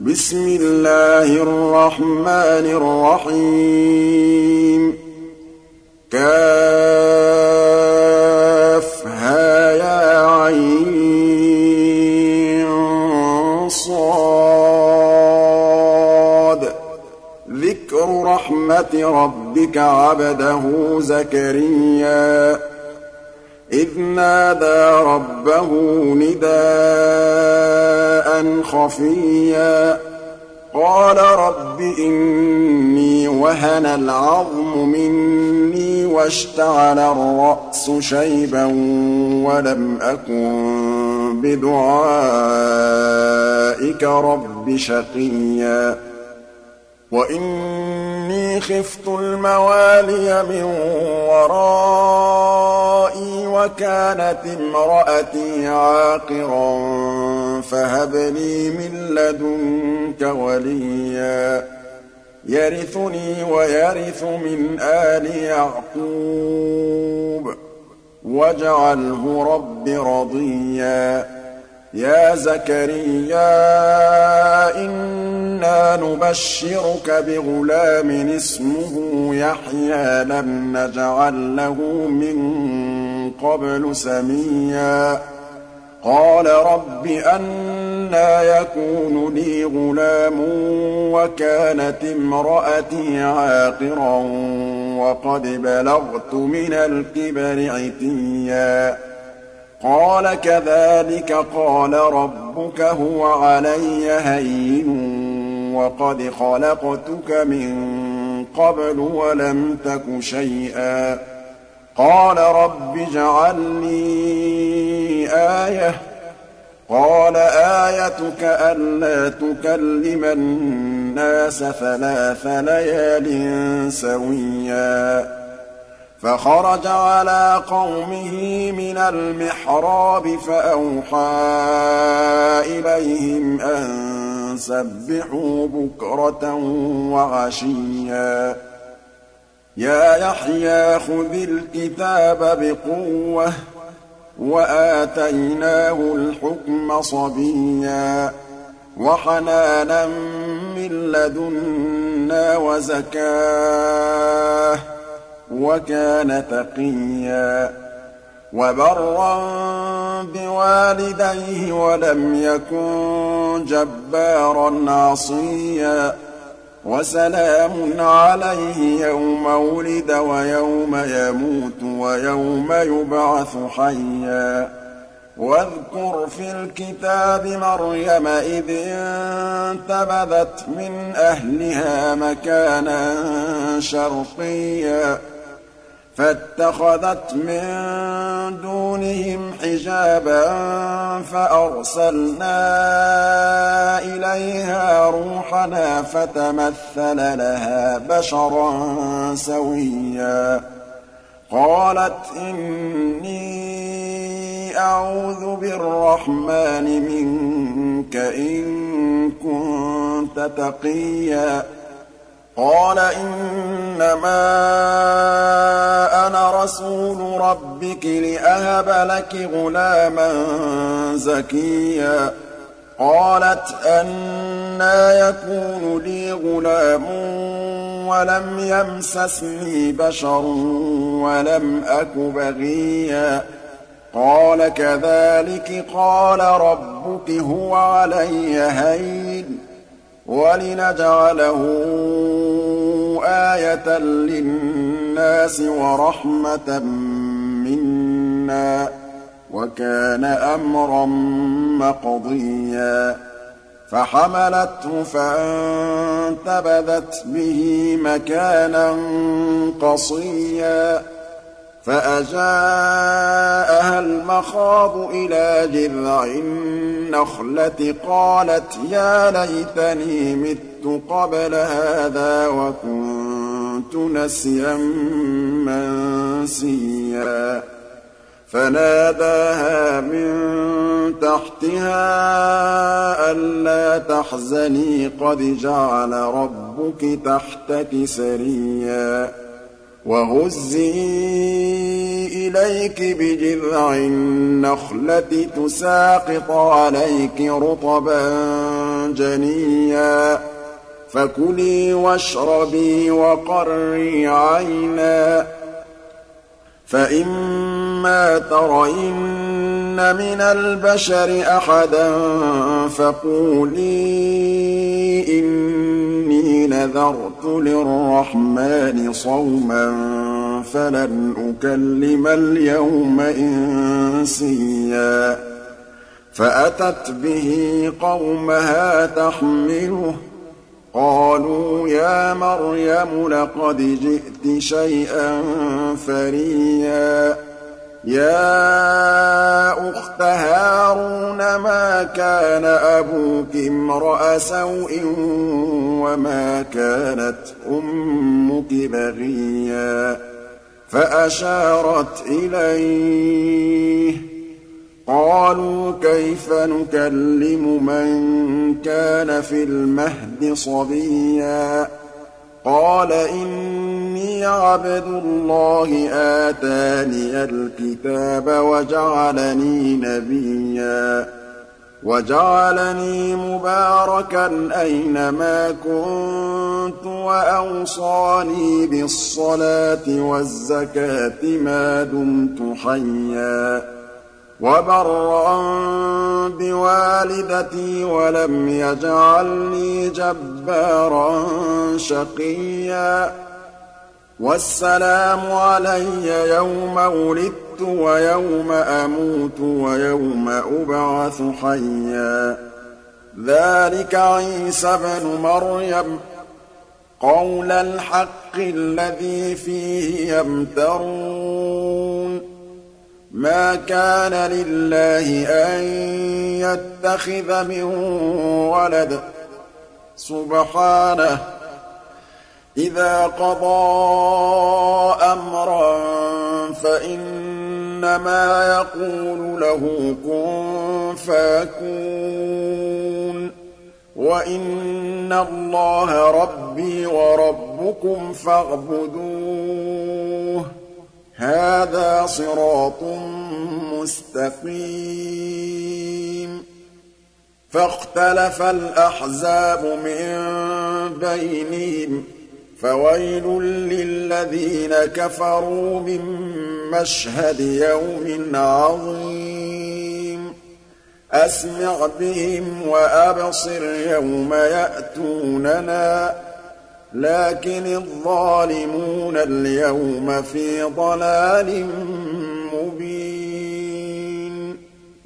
بسم الله الرحمن الرحيم كافها صاد ذكر رحمة ربك عبده زكريا إذ نادى ربه نداء خفيا قال رب إني وهن العظم مني واشتعل الرأس شيبا ولم أكن بدعائك رب شقيا وإني خفت الموالي من ورائي وكانت امرأتي عاقرا فهب لي من لدنك وليا يرثني ويرث من آل يعقوب واجعله رب رضيا يا زكريا إنا نبشرك بغلام اسمه يحيى لم نجعل له من قبل سميا قال رب أنى يكون لي غلام وكانت امرأتي عاقرا وقد بلغت من الكبر عتيا قال كذلك قال ربك هو علي هين وقد خلقتك من قبل ولم تك شيئا قال رب اجعل لي آية قال آيتك ألا تكلم الناس 3 ليال سويا فخرج على قومه من المحراب فأوحى إليهم أن سبحوا بكرة وعشيا يا يحيى خذ الكتاب بقوة وآتيناه الحكم صبيا وحنانا من لدنا وزكاه وكان تقيا وبرا بوالديه ولم يكن جبارا عصيا وسلام عليه يوم ولد ويوم يموت ويوم يبعث حيا واذكر في الكتاب مريم إذ انتبذت من أهلها مكانا شرقيا فاتخذت من دونهم حجابا فأرسلنا إليها روحنا فتمثل لها بشرا سويا قالت إني أعوذ بالرحمن منك إن كنت تقيا قال إنما أنا رسول ربك لأهب لك غلاما زكيا قالت أنى يكون لي غلام ولم يمسسني بشر ولم أك بغيا قال كذلك قال ربك هو علي هين ولنجعله آية للناس ورحمة منا وكان أمرا مقضيا فحملته فانتبذت به مكانا قصيا فأجاءها المخاض إلى جذع النخلة قالت يا ليتني مت قبل هذا وكنت نسيا منسيا فناداها من تحتها ألا تحزني قد جعل ربك تحتك سريا وهزي إليك بجذع النخلة تساقط عليك رطبا جنيا فكلي واشربي وقري عينا فإما ترين من البشر أحدا فقولي إني نذرت للرحمن صوما فلن أكلم اليوم إنسيا فأتت به قومها تحمله قالوا يا مريم لقد جئت شيئا فريا يا أخت هارون ما كان أبوك امرأ سوء وما كانت أمك بغيا فأشارت إليه قالوا كيف نكلم من كان في المهد صبيا قال إني عبد الله آتاني الكتاب وجعلني نبيا وجعلني مباركا أينما كنت وأوصاني بالصلاة والزكاة ما دمت حيا وبرا بوالدتي ولم يجعلني جبارا شقيا والسلام علي يوم ولدت ويوم أموت ويوم أبعث حيا ذلك عيسى بن مريم قول الحق الذي فيه يمترون ما كان لله أن يتخذ من ولد سبحانه إذا قضى أمرا فإنما يقول له كن فيكون وإن الله ربي وربكم فاعبدوه هذا صراط مستقيم فاختلف الأحزاب من بينهم فويل للذين كفروا من مشهد يوم عظيم أسمع بهم وأبصر يوم يأتوننا لكن الظالمون اليوم في ضلال مبين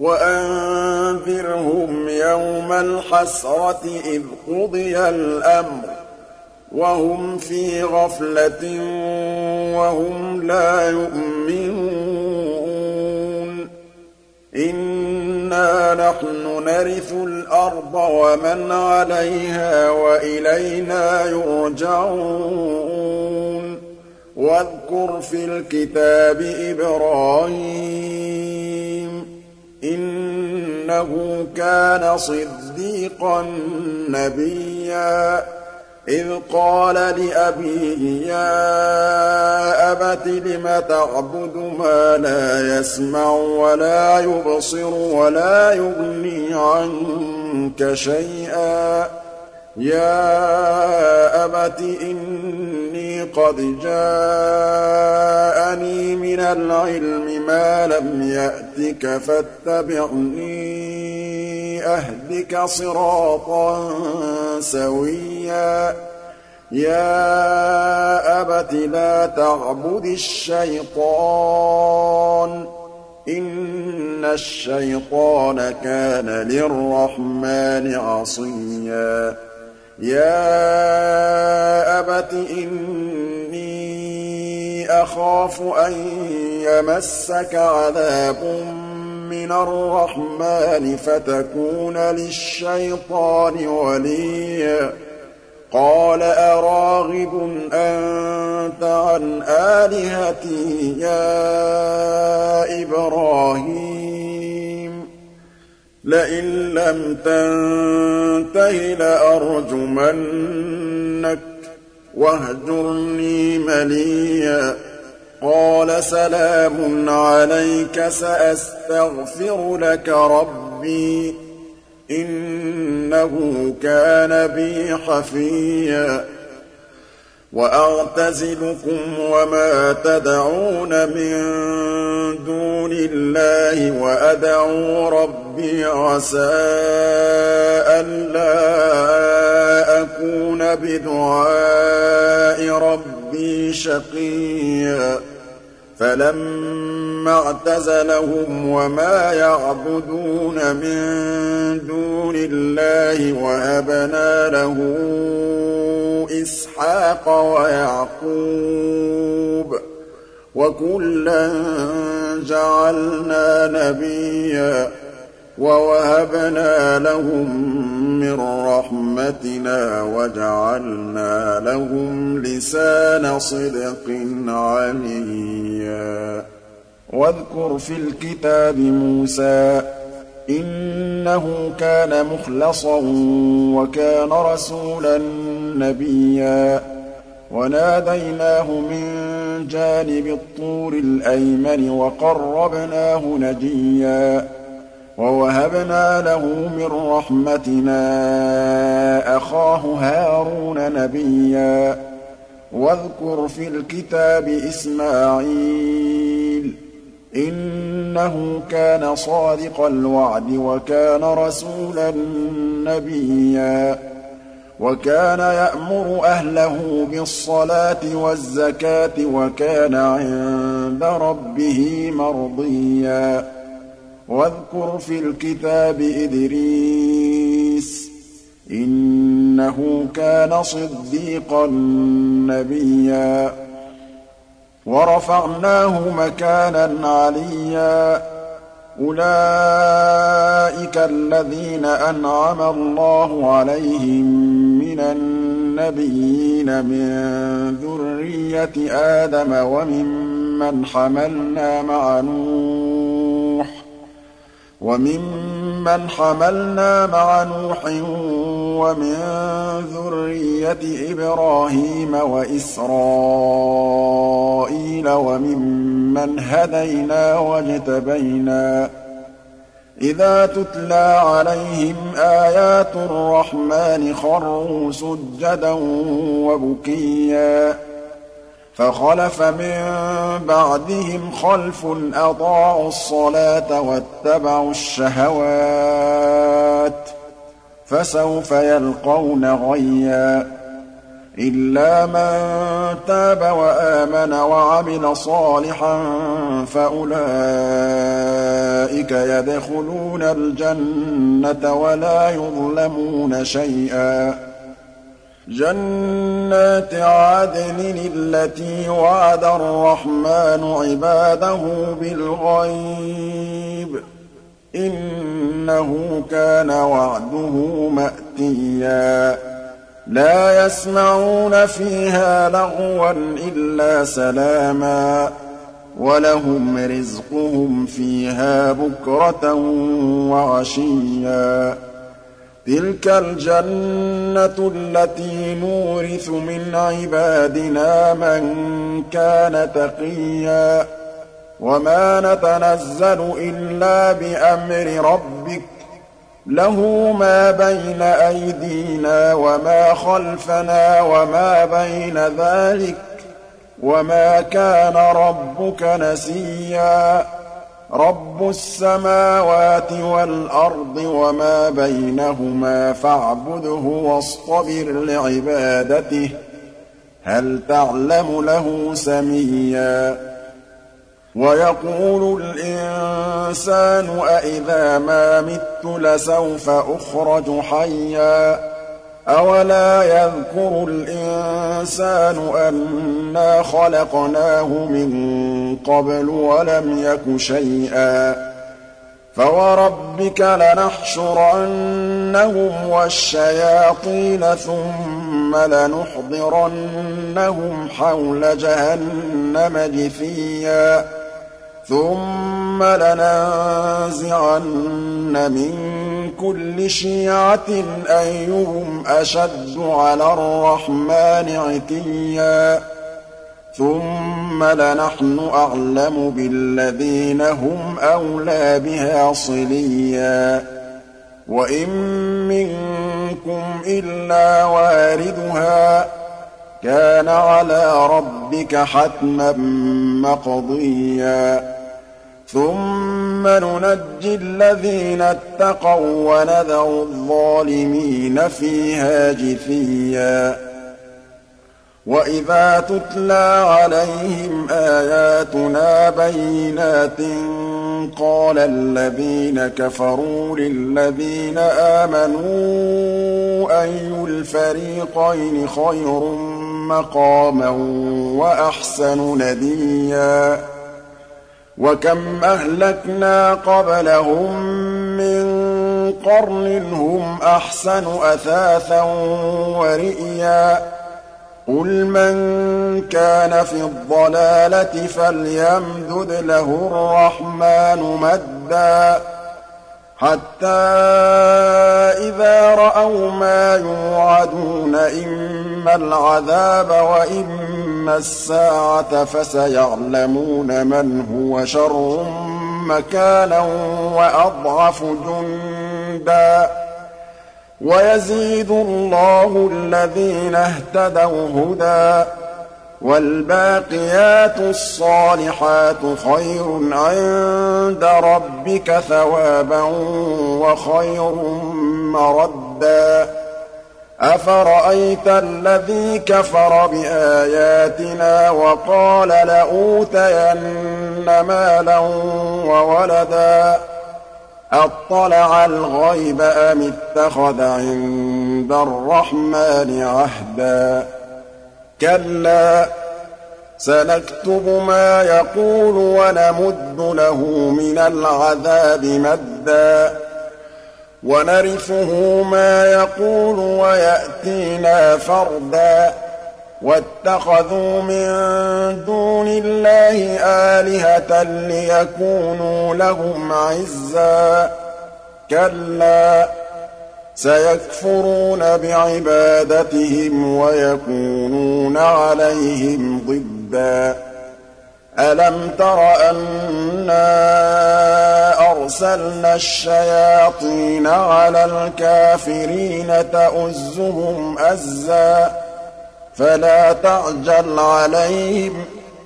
وأنذرهم يوم الحسرة إذ قضي الأمر وهم في غفلة وهم لا يؤمنون إنا نحن نرث الأرض ومن عليها وإلينا يرجعون واذكر في الكتاب إبراهيم إنه كان صديقا نبيا إذ قال لأبيه يا أبت لم تعبد ما لا يسمع ولا يبصر ولا يغني عنك شيئا يا أبت إني قد جاءني من العلم ما لم يأتك فاتبعني أهدك صراطا سويا يا أبت لا تعبد الشيطان إن الشيطان كان للرحمن عصيا يا أبت إني أخاف أن يمسك عذاب من الرحمن فتكون للشيطان وليا قال أراغب أنت عن آلهتي يا إبراهيم لئن لم تنته لأرجمنك واهجرني مليا قال سلام عليك سأستغفر لك ربي إنه كان بي حفيا وأعتزلكم وما تدعون من دون الله وأدعو ربي عسى ألا أكون بدعاء ربي شقيا فلما اعتزلهم وما يعبدون من دون الله وهبنا له إسحاق ويعقوب وكلا جعلنا نبيا ووهبنا لهم من رحمتنا وجعلنا لهم لسان صدق عليا واذكر في الكتاب موسى إنه كان مخلصا وكان رسولا نبيا وناديناه من جانب الطور الأيمن وقربناه نجيا ووهبنا له من رحمتنا أخاه هارون نبيا واذكر في الكتاب إسماعيل إنه كان صادق الوعد وكان رسولا نبيا وكان يأمر أهله بالصلاة والزكاة وكان عند ربه مرضيا واذكر في الكتاب إدريس إنه كان صديقا نبيا ورفعناه مكانا عليا أولئك الذين أنعم الله عليهم من النبيين من ذرية آدم وممن حملنا مع نوح ومن ذرية إبراهيم وإسرائيل وممن هدينا واجتبينا إذا تتلى عليهم آيات الرحمن خروا سجدا وبكيا فخلف من بعدهم خلف أضاعوا الصلاة واتبعوا الشهوات فسوف يلقون غيا إلا من تاب وآمن وعمل صالحا فأولئك يدخلون الجنة ولا يظلمون شيئا جنات عدن التي وعد الرحمن عباده بالغيب إنه كان وعده مأتيا لا يسمعون فيها لغوا إلا سلاما ولهم رزقهم فيها بكرة وعشيا تلك الجنة التي نورث من عبادنا من كان تقيا وما نتنزل إلا بأمر ربك له ما بين أيدينا وما خلفنا وما بين ذلك وما كان ربك نسيا رب السماوات والأرض وما بينهما فاعبده واصطبر لعبادته هل تعلم له سميا ويقول الإنسان أإذا ما مت لسوف أخرج حيا أولا يذكر الإنسان أنا خلقناه من قبل ولم يك شيئا فوربك لنحشرنهم والشياطين ثم لنحضرنهم حول جهنم جثيا ثم لننزعن من كل شيعة أيهم أشد على الرحمن عتيا ثم لنحن أعلم بالذين هم أولى بها صليا وَإِن مِّنكُمْ إِلَّا وَارِدُهَا ۚ كَانَ عَلَىٰ رَبِّكَ حَتْمًا مَّقْضِيًّا ثُمَّ نُنَجِّي الَّذِينَ اتَّقَوا وَّنَذَرُ الظَّالِمِينَ فِيهَا جِثِيًّا وَإِذَا تُتْلَىٰ عَلَيْهِمْ آيَاتُنَا بَيِّنَاتٍ قَالَ الَّذِينَ كَفَرُوا لِلَّذِينَ آمَنُوا أَيُّ الْفَرِيقَيْنِ خَيْرٌ مَّقَامًا وَأَحْسَنُ نَدِيًّا وَكَمْ أَهْلَكْنَا قَبْلَهُم مِّن قَرْنٍ هُمْ أَحْسَنُ أَثَاثًا وَرِئْيًا قُلْ مَن كَانَ فِي الضَّلَالَةِ فَلْيَمْدُدْ لَهُ الرَّحْمَٰنُ مَدًّا حَتَّىٰ إِذَا رَأَوْا مَا يُوعَدُونَ إِمَّا الْعَذَابَ وَإِمَّا السَّاعَةَ فَسَيَعْلَمُونَ مَنْ هُوَ شَرٌّ مَّكَانًا وَأَضْعَفُ جُندًا وَيَزِيدُ اللَّهُ الَّذِينَ اهْتَدَوْا هُدًى ۗ وَالْبَاقِيَاتُ الصَّالِحَاتُ خَيْرٌ عِندَ رَبِّكَ ثَوَابًا وَخَيْرٌ مَّرَدًّا أَفَرَأَيْتَ الَّذِي كَفَرَ بِآيَاتِنَا وَقَالَ لَأُوتَيَنَّ مَالًا وَوَلَدًا أَطَّلَعَ الْغَيْبَ أَمِ اتَّخَذَ عِندَ الرَّحْمَٰنِ عَهْدًا كَلَّا سَنَكْتُبُ مَا يَقُولُ وَنَمُدُّ لَهُ مِنَ الْعَذَابِ مَدًّا وَنَرِثُهُ مَا يَقُولُ وَيَأْتِينَا فَرْدًا وَاتَّخَذُوا مِن دُونِ اللَّهِ آلِهَةً لِّيَكُونُوا لَهُمْ عِزًّا كَلَّا سَيَكْفُرُونَ بِعِبَادَتِهِمْ وَيَكُونُونَ عَلَيْهِمْ ضِدًّا أَلَمْ تَرَ أَنَّا أَرْسَلْنَا الشَّيَاطِينَ عَلَى الْكَافِرِينَ تَؤُزُّهُمْ أَزًّا فَلَا تَعْجَلْ عَلَيْهِمْ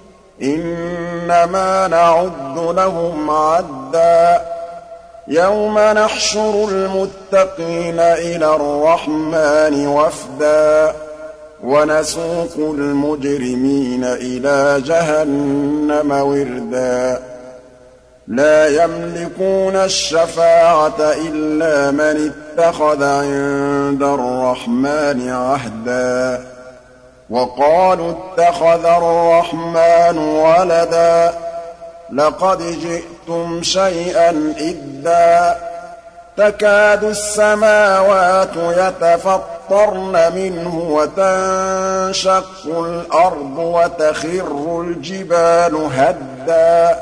إِنَّمَا نَعُدُّ لَهُمْ عَدًّا يَوْمَ نَحْشُرُ الْمُتَّقِينَ إِلَى الرَّحْمَٰنِ وَفْدًا وَنَسُوقُ الْمُجْرِمِينَ إِلَىٰ جَهَنَّمَ وِرْدًا لَّا يَمْلِكُونَ الشَّفَاعَةَ إِلَّا مَنِ اتَّخَذَ عِندَ الرَّحْمَٰنِ عَهْدًا وَقَالُوا اتَّخَذَ الرَّحْمَٰنُ وَلَدًا لَّقَدْ جِئْتُمْ شَيْئًا إِدًّا تَكَادُ السَّمَاوَاتُ يَتَفَطَّرْنَ مِنْهُ وَتَنشَقُّ الْأَرْضُ وَتَخِرُّ الْجِبَالُ هَدًّا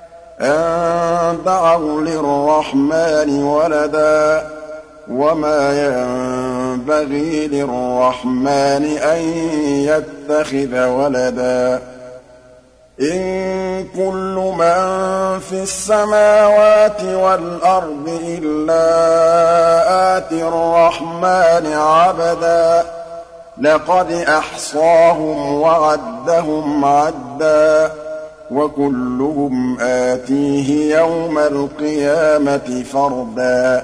أَن دَعَوْا لِلرَّحْمَٰنِ وَلَدًا وَمَا يَنبَغِي لِلرَّحْمَٰنِ أَن يَتَّخِذَ وَلَدًا إِن كُلُّ مَن فِي السَّمَاوَاتِ وَالْأَرْضِ إِلَّا آتِي الرَّحْمَٰنِ عَبْدًا لَّقَدْ أَحْصَاهُمْ وَعَدَّهُمْ عَدًّا وَكُلُّهُمْ آتِيهِ يَوْمَ الْقِيَامَةِ فَرْدًا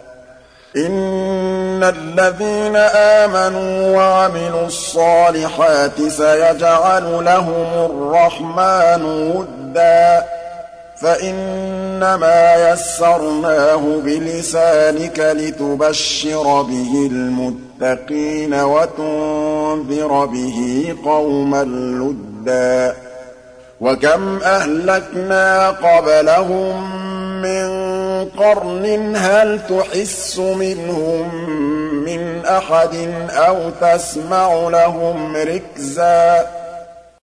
إِنَّ الَّذِينَ آمَنُوا وَعَمِلُوا الصَّالِحَاتِ سَيَجْعَلُ لَهُمُ الرَّحْمَٰنُ وُدًّا فَإِنَّمَا يَسَّرْنَاهُ بِلِسَانِكَ لِتُبَشِّرَ بِهِ الْمُتَّقِينَ وَتُنذِرَ بِهِ قَوْمًا لُّدًّا وَكَمْ أَهْلَكْنَا قَبْلَهُم مِّن قَرْنٍ هَلْ تُحِسُّ مِنْهُم مِّنْ أَحَدٍ أَوْ تَسْمَعُ لَهُمْ رِكْزًا